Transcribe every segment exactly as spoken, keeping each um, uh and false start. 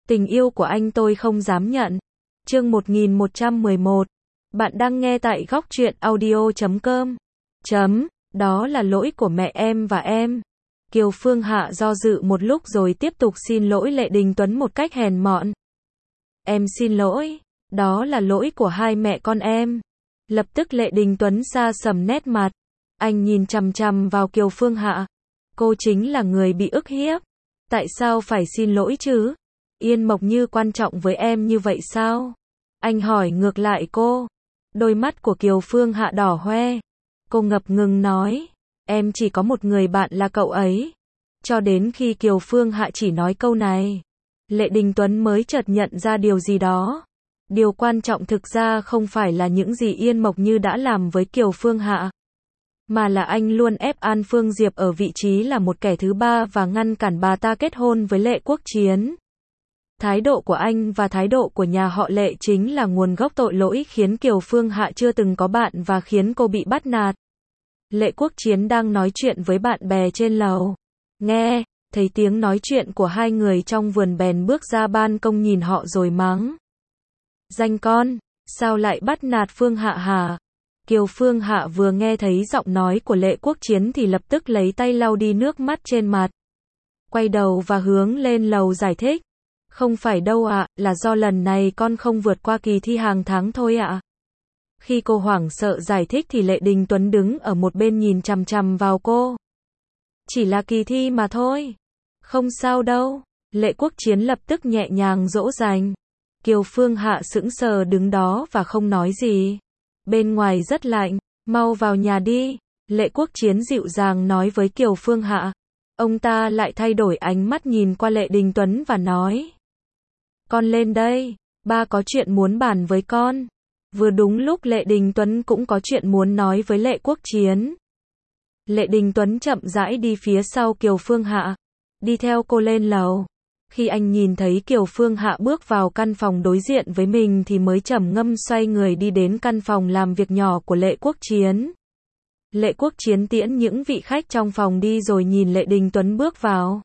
Tình yêu của anh tôi không dám nhận. Chương một nghìn một trăm mười một. Bạn đang nghe tại góc truyện audio chấm com. Chấm, đó là lỗi của mẹ em và em. Kiều Phương Hạ do dự một lúc rồi tiếp tục xin lỗi Lệ Đình Tuấn một cách hèn mọn. Em xin lỗi, đó là lỗi của hai mẹ con em. Lập tức Lệ Đình Tuấn sa sầm nét mặt. Anh nhìn chằm chằm vào Kiều Phương Hạ. Cô chính là người bị ức hiếp. Tại sao phải xin lỗi chứ? Yên Mộc Như quan trọng với em như vậy sao? Anh hỏi ngược lại cô. Đôi mắt của Kiều Phương Hạ đỏ hoe. Cô ngập ngừng nói. Em chỉ có một người bạn là cậu ấy. Cho đến khi Kiều Phương Hạ chỉ nói câu này, Lệ Đình Tuấn mới chợt nhận ra điều gì đó. Điều quan trọng thực ra không phải là những gì Yên Mộc Như đã làm với Kiều Phương Hạ, mà là anh luôn ép An Phương Diệp ở vị trí là một kẻ thứ ba và ngăn cản bà ta kết hôn với Lệ Quốc Chiến. Thái độ của anh và thái độ của nhà họ Lệ chính là nguồn gốc tội lỗi khiến Kiều Phương Hạ chưa từng có bạn và khiến cô bị bắt nạt. Lệ Quốc Chiến đang nói chuyện với bạn bè trên lầu. Nghe, thấy tiếng nói chuyện của hai người trong vườn bèn bước ra ban công nhìn họ rồi mắng. Danh con, sao lại bắt nạt Phương Hạ hả? Kiều Phương Hạ vừa nghe thấy giọng nói của Lệ Quốc Chiến thì lập tức lấy tay lau đi nước mắt trên mặt. Quay đầu và hướng lên lầu giải thích. Không phải đâu ạ, là do lần này con không vượt qua kỳ thi hàng tháng thôi ạ. Khi cô hoảng sợ giải thích thì Lệ Đình Tuấn đứng ở một bên nhìn chằm chằm vào cô. Chỉ là kỳ thi mà thôi. Không sao đâu. Lệ Quốc Chiến lập tức nhẹ nhàng dỗ dành. Kiều Phương Hạ sững sờ đứng đó và không nói gì. Bên ngoài rất lạnh, mau vào nhà đi. Lệ Quốc Chiến dịu dàng nói với Kiều Phương Hạ. Ông ta lại thay đổi ánh mắt nhìn qua Lệ Đình Tuấn và nói. Con lên đây, ba có chuyện muốn bàn với con. Vừa đúng lúc Lệ Đình Tuấn cũng có chuyện muốn nói với Lệ Quốc Chiến. Lệ Đình Tuấn chậm rãi đi phía sau Kiều Phương Hạ, đi theo cô lên lầu. Khi anh nhìn thấy Kiều Phương Hạ bước vào căn phòng đối diện với mình thì mới trầm ngâm xoay người đi đến căn phòng làm việc nhỏ của Lệ Quốc Chiến. Lệ Quốc Chiến tiễn những vị khách trong phòng đi rồi nhìn Lệ Đình Tuấn bước vào.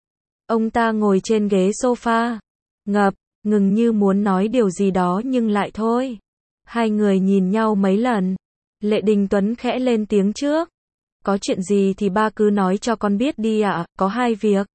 Ông ta ngồi trên ghế sofa, ngập, ngừng như muốn nói điều gì đó nhưng lại thôi. Hai người nhìn nhau mấy lần. Lệ Đình Tuấn khẽ lên tiếng trước. Có chuyện gì thì ba cứ nói cho con biết đi ạ, à, có hai việc.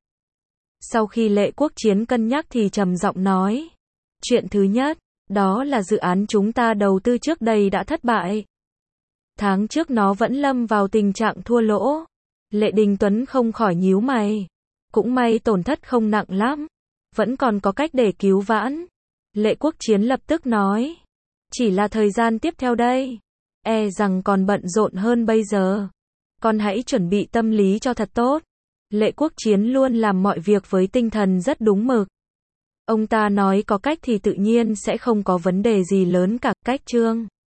Sau khi Lệ Quốc Chiến cân nhắc thì trầm giọng nói. Chuyện thứ nhất, đó là dự án chúng ta đầu tư trước đây đã thất bại. Tháng trước nó vẫn lâm vào tình trạng thua lỗ. Lệ Đình Tuấn không khỏi nhíu mày. Cũng may tổn thất không nặng lắm. Vẫn còn có cách để cứu vãn. Lệ Quốc Chiến lập tức nói. Chỉ là thời gian tiếp theo đây. E rằng còn bận rộn hơn bây giờ. Con hãy chuẩn bị tâm lý cho thật tốt. Lệ Quốc Chiến luôn làm mọi việc với tinh thần rất đúng mực. Ông ta nói có cách thì tự nhiên sẽ không có vấn đề gì lớn cả. Cách chương